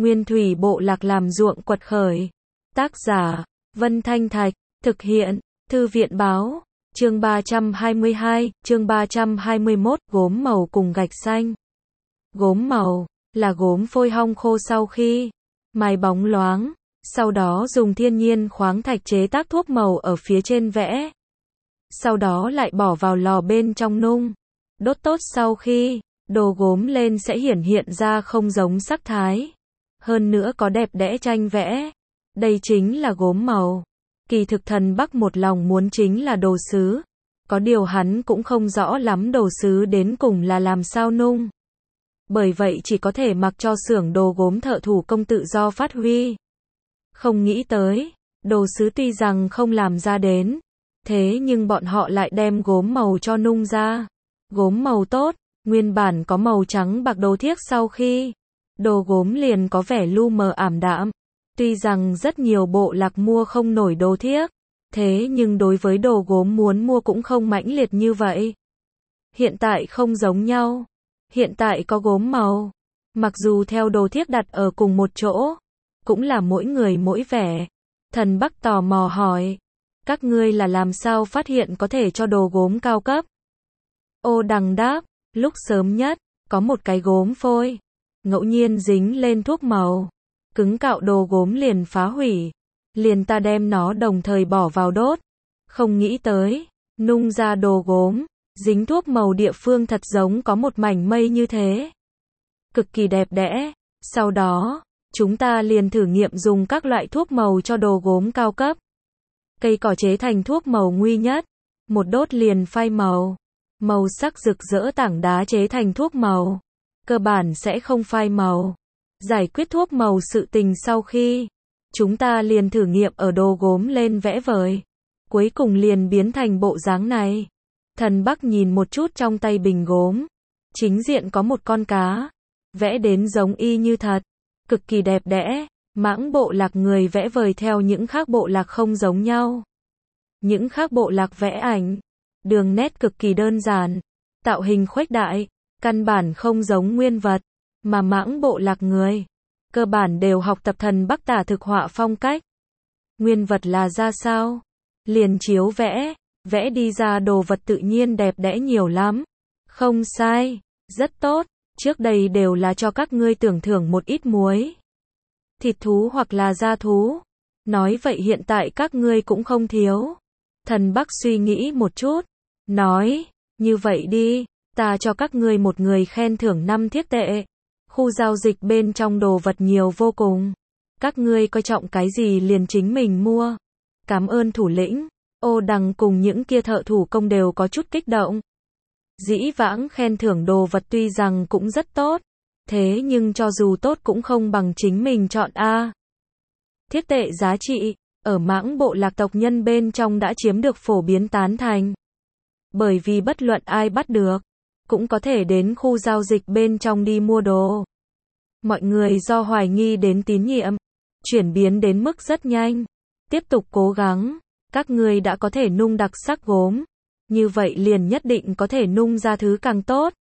Nguyên thủy bộ lạc làm ruộng quật khởi. Tác giả, Vân Thanh Thạch, thực hiện, Thư viện báo, chương 322, chương 321, gốm màu cùng gạch xanh. Gốm màu, là gốm phôi hong khô sau khi mài bóng loáng, sau đó dùng thiên nhiên khoáng thạch chế tác thuốc màu ở phía trên vẽ. Sau đó lại bỏ vào lò bên trong nung, đốt tốt sau khi đồ gốm lên sẽ hiển hiện ra không giống sắc thái. Hơn nữa có đẹp đẽ tranh vẽ. Đây chính là gốm màu. Kỳ thực thần Bắc một lòng muốn chính là đồ sứ. Có điều hắn cũng không rõ lắm đồ sứ đến cùng là làm sao nung. Bởi vậy chỉ có thể mặc cho xưởng đồ gốm thợ thủ công tự do phát huy. Không nghĩ tới, đồ sứ tuy rằng không làm ra đến, thế nhưng bọn họ lại đem gốm màu cho nung ra. Gốm màu tốt, nguyên bản có màu trắng bạc đồ thiếc sau khi đồ gốm liền có vẻ lu mờ ảm đạm. Tuy rằng rất nhiều bộ lạc mua không nổi đồ thiếc, thế nhưng đối với đồ gốm muốn mua cũng không mãnh liệt như vậy. Hiện tại không giống nhau. Hiện tại có gốm màu. Mặc dù theo đồ thiếc đặt ở cùng một chỗ, cũng là mỗi người mỗi vẻ. Thần Bắc tò mò hỏi, các ngươi là làm sao phát hiện có thể cho đồ gốm cao cấp? Ô Đằng đáp, lúc sớm nhất, có một cái gốm phôi, ngẫu nhiên dính lên thuốc màu, cứng cạo đồ gốm liền phá hủy, liền ta đem nó đồng thời bỏ vào đốt. Không nghĩ tới, nung ra đồ gốm, dính thuốc màu địa phương thật giống có một mảnh mây như thế. Cực kỳ đẹp đẽ. Sau đó, chúng ta liền thử nghiệm dùng các loại thuốc màu cho đồ gốm cao cấp. Cây cỏ chế thành thuốc màu nguy nhất, một đốt liền phai màu. Màu sắc rực rỡ tảng đá chế thành thuốc màu, cơ bản sẽ không phai màu. Giải quyết thuốc màu sự tình sau khi chúng ta liền thử nghiệm ở đồ gốm lên vẽ vời, cuối cùng liền biến thành bộ dáng này. Thần Bắc nhìn một chút trong tay bình gốm, chính diện có một con cá, vẽ đến giống y như thật, cực kỳ đẹp đẽ. Mãng bộ lạc người vẽ vời theo những khác bộ lạc không giống nhau. Những khác bộ lạc vẽ ảnh, đường nét cực kỳ đơn giản, tạo hình khuếch đại, căn bản không giống nguyên vật, mà mãng bộ lạc người cơ bản đều học tập thần Bắc tả thực họa phong cách. Nguyên vật là ra sao? Liền chiếu vẽ, vẽ đi ra đồ vật tự nhiên đẹp đẽ nhiều lắm. Không sai, rất tốt, trước đây đều là cho các ngươi tưởng thưởng một ít muối, thịt thú hoặc là da thú. Nói vậy hiện tại các ngươi cũng không thiếu. Thần Bắc suy nghĩ một chút, nói, như vậy đi, ta cho các ngươi một người khen thưởng 5 thiếc tệ. Khu giao dịch bên trong đồ vật nhiều vô cùng. Các ngươi coi trọng cái gì liền chính mình mua. Cảm ơn thủ lĩnh. Ô Đằng cùng những kia thợ thủ công đều có chút kích động. Dĩ vãng khen thưởng đồ vật tuy rằng cũng rất tốt, thế nhưng cho dù tốt cũng không bằng chính mình chọn a. Thiếc tệ giá trị, ở mãng bộ lạc tộc nhân bên trong đã chiếm được phổ biến tán thành. Bởi vì bất luận ai bắt được, cũng có thể đến khu giao dịch bên trong đi mua đồ. Mọi người do hoài nghi đến tín nhiệm, chuyển biến đến mức rất nhanh. Tiếp tục cố gắng, các ngươi đã có thể nung đặc sắc gốm, như vậy liền nhất định có thể nung ra thứ càng tốt.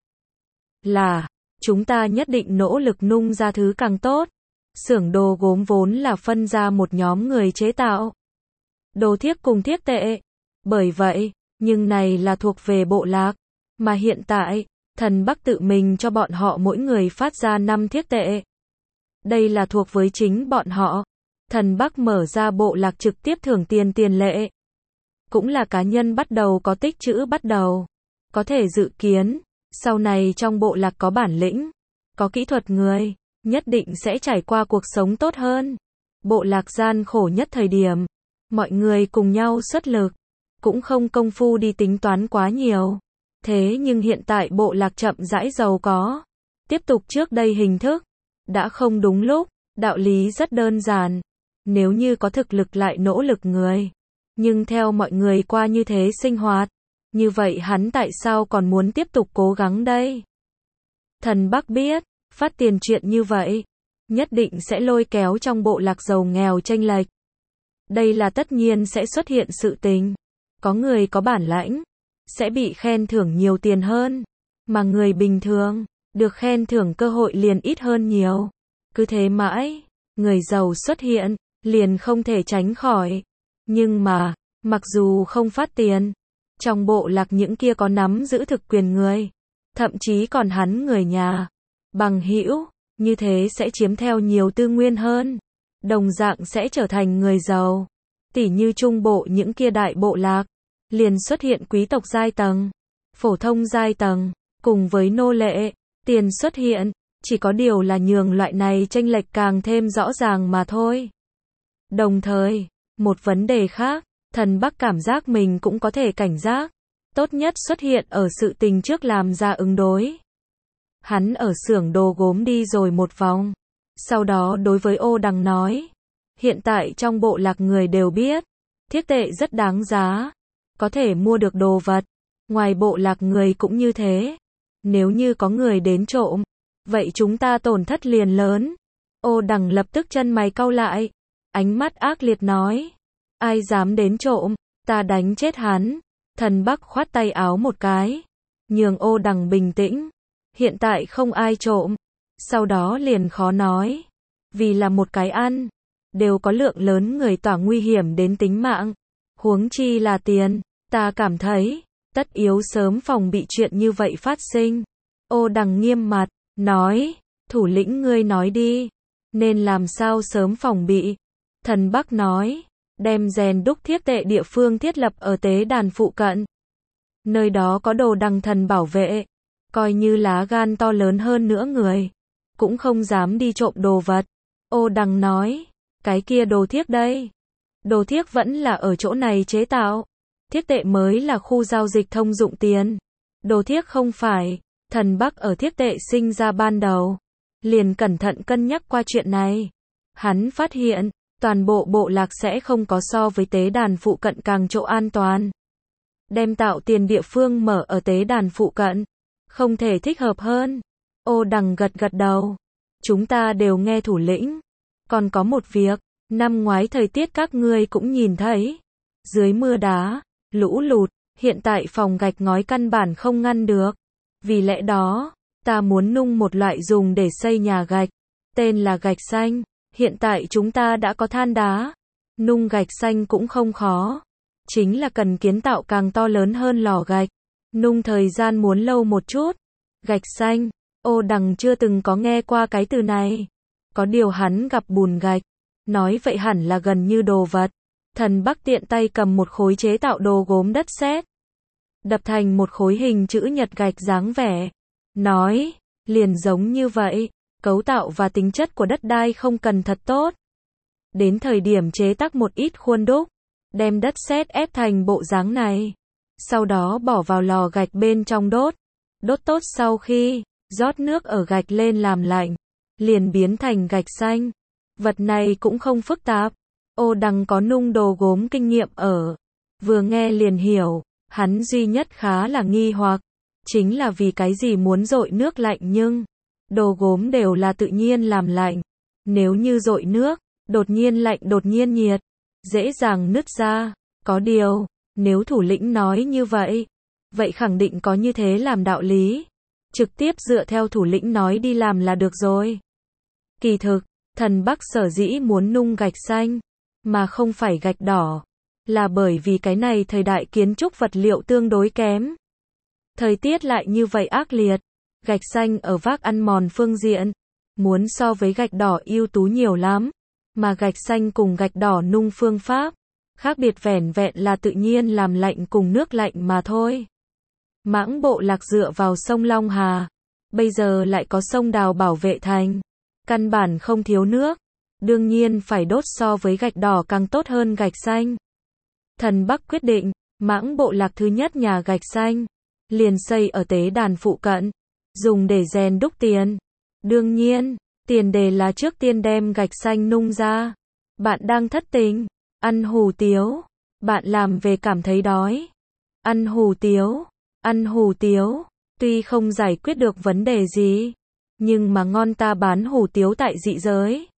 Là, chúng ta nhất định nỗ lực nung ra thứ càng tốt. Xưởng đồ gốm vốn là phân ra một nhóm người chế tạo đồ thiếc cùng thiếc tệ. Bởi vậy, nhưng này là thuộc về bộ lạc, mà hiện tại, thần Bắc tự mình cho bọn họ mỗi người phát ra 5 thiếc tệ. Đây là thuộc với chính bọn họ. Thần Bắc mở ra bộ lạc trực tiếp thưởng tiền lệ. Cũng là cá nhân bắt đầu có tích trữ bắt đầu. Có thể dự kiến, sau này trong bộ lạc có bản lĩnh, có kỹ thuật người, nhất định sẽ trải qua cuộc sống tốt hơn. Bộ lạc gian khổ nhất thời điểm, mọi người cùng nhau xuất lực, cũng không công phu đi tính toán quá nhiều. Thế nhưng hiện tại bộ lạc chậm rãi giàu có, tiếp tục trước đây hình thức, đã không đúng lúc. Đạo lý rất đơn giản, nếu như có thực lực lại nỗ lực người, nhưng theo mọi người qua như thế sinh hoạt, như vậy hắn tại sao còn muốn tiếp tục cố gắng đây? Thần Bắc biết, phát tiền chuyện như vậy, nhất định sẽ lôi kéo trong bộ lạc giàu nghèo chênh lệch. Đây là tất nhiên sẽ xuất hiện sự tình. Có người có bản lãnh, sẽ bị khen thưởng nhiều tiền hơn, mà người bình thường, được khen thưởng cơ hội liền ít hơn nhiều. Cứ thế mãi, người giàu xuất hiện, liền không thể tránh khỏi. Nhưng mà, mặc dù không phát tiền, trong bộ lạc những kia có nắm giữ thực quyền người, thậm chí còn hắn người nhà, bằng hữu, như thế sẽ chiếm theo nhiều tư nguyên hơn, đồng dạng sẽ trở thành người giàu. Tỉ như trung bộ những kia đại bộ lạc, liền xuất hiện quý tộc giai tầng, phổ thông giai tầng, cùng với nô lệ, tiền xuất hiện, chỉ có điều là nhường loại này chênh lệch càng thêm rõ ràng mà thôi. Đồng thời, một vấn đề khác, Thần Bắc cảm giác mình cũng có thể cảnh giác, tốt nhất xuất hiện ở sự tình trước làm ra ứng đối. Hắn ở xưởng đồ gốm đi rồi một vòng, sau đó đối với Ô Đằng nói, hiện tại trong bộ lạc người đều biết, thiết tệ rất đáng giá, có thể mua được đồ vật, ngoài bộ lạc người cũng như thế. Nếu như có người đến trộm, vậy chúng ta tổn thất liền lớn. Ô Đằng lập tức chân mày cau lại, ánh mắt ác liệt nói, ai dám đến trộm, ta đánh chết hắn. Thần Bắc khoát tay áo một cái, nhường Ô Đằng bình tĩnh, hiện tại không ai trộm, sau đó liền khó nói, vì là một cái ăn, đều có lượng lớn người tỏa nguy hiểm đến tính mạng, huống chi là tiền, ta cảm thấy, tất yếu sớm phòng bị chuyện như vậy phát sinh. Ô Đằng nghiêm mặt, nói, thủ lĩnh ngươi nói đi, nên làm sao sớm phòng bị. Thần Bắc nói, đem rèn đúc thiết tệ địa phương thiết lập ở tế đàn phụ cận. Nơi đó có đồ đằng thần bảo vệ, coi như lá gan to lớn hơn nữa người, cũng không dám đi trộm đồ vật. Ô Đằng nói, cái kia đồ thiếc đây. Đồ thiếc vẫn là ở chỗ này chế tạo. Thiết tệ mới là khu giao dịch thông dụng tiền. Đồ thiếc không phải. Thần Bắc ở thiết tệ sinh ra ban đầu, liền cẩn thận cân nhắc qua chuyện này. Hắn phát hiện, toàn bộ bộ lạc sẽ không có so với tế đàn phụ cận càng chỗ an toàn. Đem tạo tiền địa phương mở ở tế đàn phụ cận, không thể thích hợp hơn. Ô Đằng gật gật đầu. Chúng ta đều nghe thủ lĩnh. Còn có một việc, năm ngoái thời tiết các ngươi cũng nhìn thấy. Dưới mưa đá, lũ lụt, hiện tại phòng gạch ngói căn bản không ngăn được. Vì lẽ đó, ta muốn nung một loại dùng để xây nhà gạch, tên là gạch xanh. Hiện tại chúng ta đã có than đá, nung gạch xanh cũng không khó, chính là cần kiến tạo càng to lớn hơn lò gạch, nung thời gian muốn lâu một chút. Gạch xanh, Ô Đằng chưa từng có nghe qua cái từ này, có điều hắn gặp bùn gạch, nói vậy hẳn là gần như đồ vật. Thần Bắc tiện tay cầm một khối chế tạo đồ gốm đất sét, đập thành một khối hình chữ nhật gạch dáng vẻ, nói, liền giống như vậy, cấu tạo và tính chất của đất đai không cần thật tốt. Đến thời điểm chế tác một ít khuôn đúc, đem đất sét ép thành bộ dáng này, sau đó bỏ vào lò gạch bên trong đốt. Đốt tốt sau khi, rót nước ở gạch lên làm lạnh, liền biến thành gạch xanh. Vật này cũng không phức tạp. Ô Đằng có nung đồ gốm kinh nghiệm ở, vừa nghe liền hiểu. Hắn duy nhất khá là nghi hoặc, chính là vì cái gì muốn dội nước lạnh nhưng đồ gốm đều là tự nhiên làm lạnh. Nếu như dội nước, đột nhiên lạnh đột nhiên nhiệt, dễ dàng nứt ra. Có điều, nếu thủ lĩnh nói như vậy, vậy khẳng định có như thế làm đạo lý. Trực tiếp dựa theo thủ lĩnh nói đi làm là được rồi. Kỳ thực, Thần Bắc sở dĩ muốn nung gạch xanh, mà không phải gạch đỏ, là bởi vì cái này thời đại kiến trúc vật liệu tương đối kém. Thời tiết lại như vậy ác liệt, gạch xanh ở vác ăn mòn phương diện, muốn so với gạch đỏ ưu tú nhiều lắm, mà gạch xanh cùng gạch đỏ nung phương pháp, khác biệt vẻn vẹn là tự nhiên làm lạnh cùng nước lạnh mà thôi. Mãng bộ lạc dựa vào sông Long Hà, bây giờ lại có sông Đào bảo vệ thành, căn bản không thiếu nước, đương nhiên phải đốt so với gạch đỏ càng tốt hơn gạch xanh. Thần Bắc quyết định, mãng bộ lạc thứ nhất nhà gạch xanh, liền xây ở tế đàn phụ cận, dùng để rèn đúc tiền. Đương nhiên, tiền đề là trước tiên đem gạch xanh nung ra. Bạn đang thất tình, ăn hủ tiếu, bạn làm về cảm thấy đói. Ăn hủ tiếu, tuy không giải quyết được vấn đề gì, nhưng mà ngon ta bán hủ tiếu tại dị giới.